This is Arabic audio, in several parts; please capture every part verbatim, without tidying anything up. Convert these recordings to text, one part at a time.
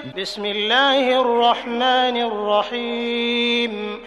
بسم الله الرحمن الرحيم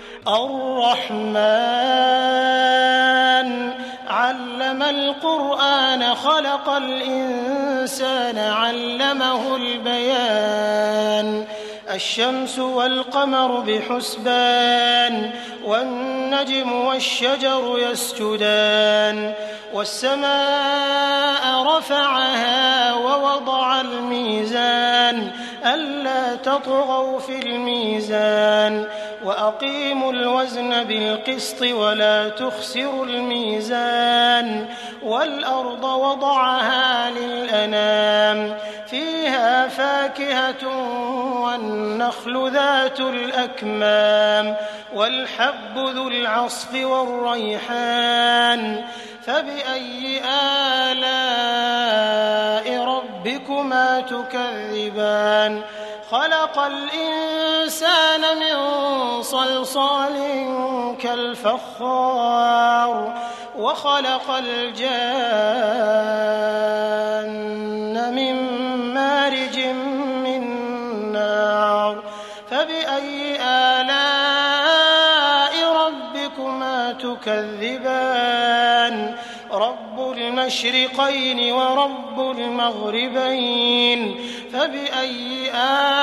الرحمن علم القرآن خلق الإنسان علمه البيان الشمس والقمر بحسبان والنجم والشجر يسجدان والسماء رفعها ووضع الميزان ألا تطغوا في الميزان وأقيموا الوزن بالقسط ولا تخسروا الميزان والأرض وضعها للأنام فيها فاكهة والنخل ذات الأكمام والحب ذو العصف والريحان فبأي آلاء ربكما تكذبان خلق الإنسان من صلصال كالفخار وخلق الجان من مارج من نار فبأي آلاء ربكما تكذبان رب المشرقين ورب المغربين فبأي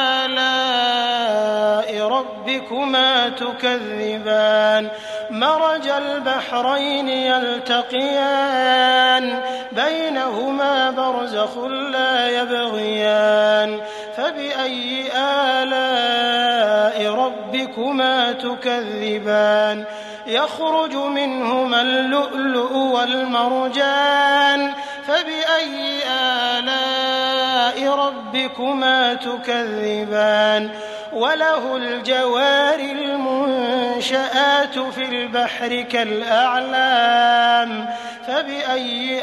آلاء ربكما تكذبان مرج البحرين يلتقيان بينهما برزخ لا يبغيان فبأي آلاء ربكما تكذبان يخرج منهما اللؤلؤ والمرجان فبأي آلاء ربكما تكذبان وله الجوار المنشآت في البحر كالأعلام فبأي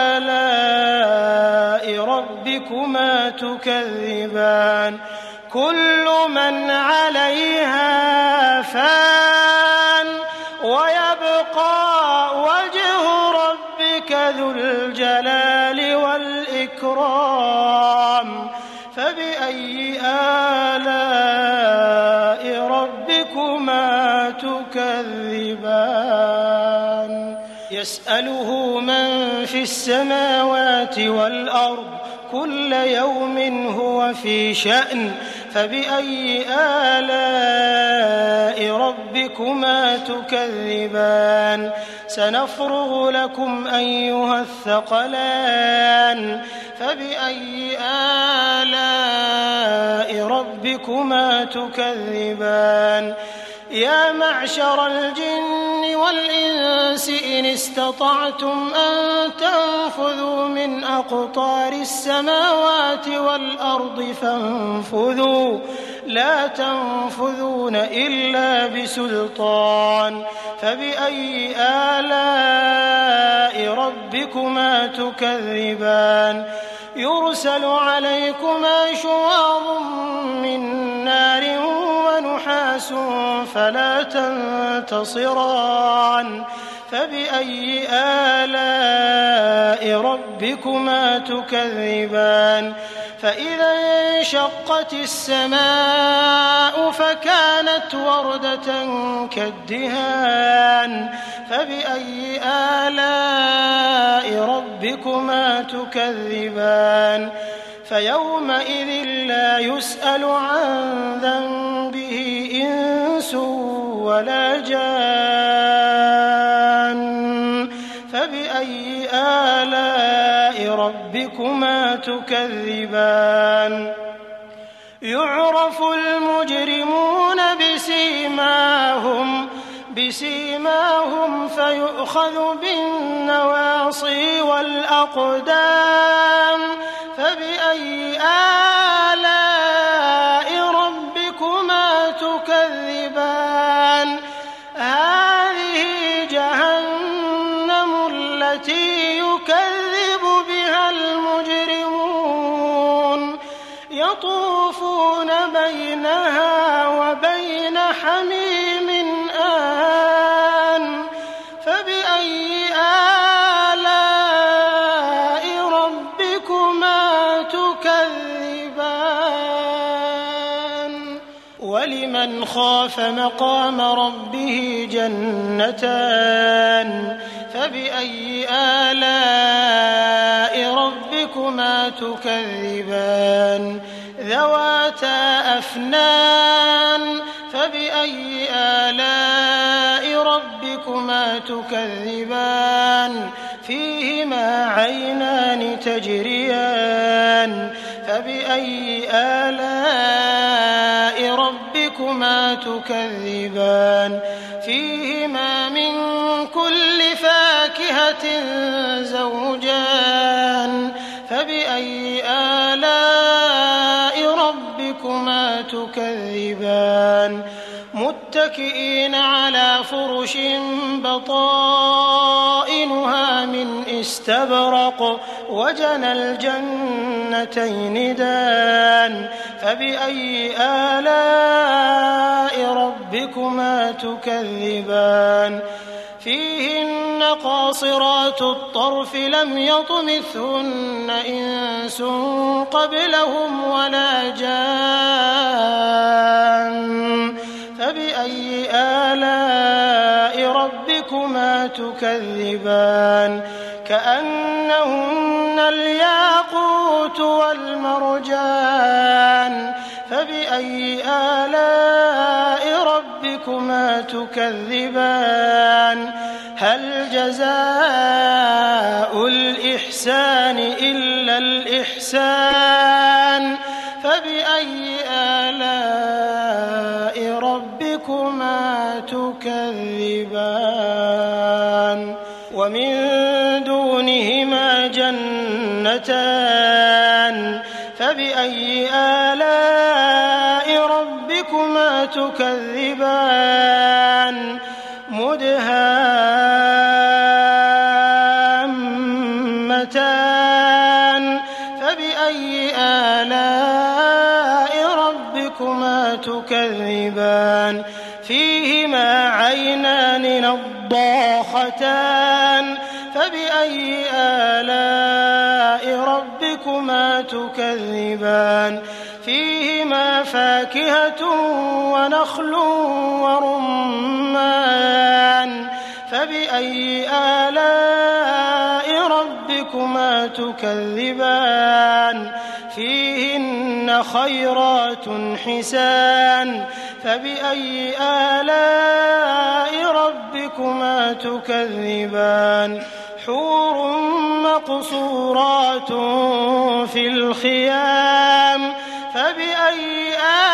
آلاء ربكما تكذبان كل من عليها فان ويبقى وجه ربك ذو الجلال والإكرام فبأي آلاء ربكما تكذبان يسأله من في السماوات والأرض كل يوم هو في شأن فبأي آلاء ربكما تكذبان سنفرغ لكم أيها الثقلان فبأي آلاء ربكما تكذبان يا معشر الجن والإنس إن استطعتم أن تنفذوا من أقطار السماوات والأرض فانفذوا لا تنفذون إلا بسلطان فبأي آلاء ربكما تكذبان يرسل عليكما شواظ من نار ونحاس فلا تنتصران فبأي آلاء ربكما تكذبان فإذا انشقت السماء فكانت وردة كالدهان فبأي آلاء ربكما تكذبان فيومئذ لا يسأل عن ذنبه إنس ولا جان فبأي آلاء ربكما تكذبان يعرف المجرمون بسيماهم بسيماهم فيؤخذ بالنواصي والأقدام فبأي آلاء ربكما تكذبان هذه جهنم التي يكذب بها المجرمون يطوفون بينها وبين حميم آن فبأي آلاء ربكما تكذبان ولمن خاف مقام ربه جنتان فبأي آلاء ربكما تكذبان ذواتا أفنان فبأي آلاء ربكما تكذبان فيهما عينان تجريان فبأي آلاء ربكما تكذبان فيهما من كل فاكهة زوجان فبأي آلاء ربكما تكذبان متكئين على فرش بطائنها من استبرق وجنى الجنتين دان فبأي آلاء ربكما تكذبان فيهن قاصرات الطرف لم يطمثهن إنس قبلهم ولا جان فبأي آلاء ربكما تكذبان كأنهن الياقوت والمرجان فبأي آلاء ربكما تكذبان هل جزاء الإحسان إلا الإحسان فبأي آلاء ربكما تكذبان ومن دونهما جنتان فبأي آلاء ربكما تكذبان مدهامتان فبأي آلاء ربكما تكذبان فيهما عينان نضاختان فبأي آلاء ربكما تكذبان فيهما فاكهة ونخل ورمان فبأي آلاء ربكما تكذبان فيهن خيرات حسان فبأي آلاء ربكما تكذبان حور مقصورات في الخيام فبأي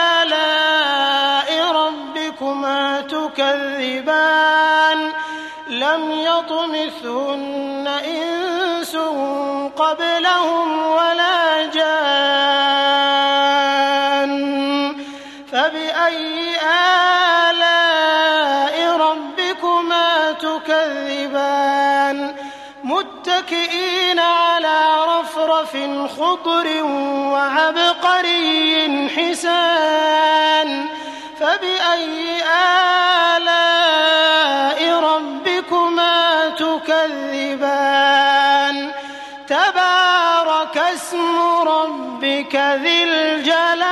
آلاء ربكما تكذبان لم يطمثهن إنس قبلهم ولا جان فبأي آلاء ربكما تكذبان متكئين على رفرف خضر وعبقري حسان فبأي آلاء ربكما تكذبان تبارك اسم ربك ذي الجلال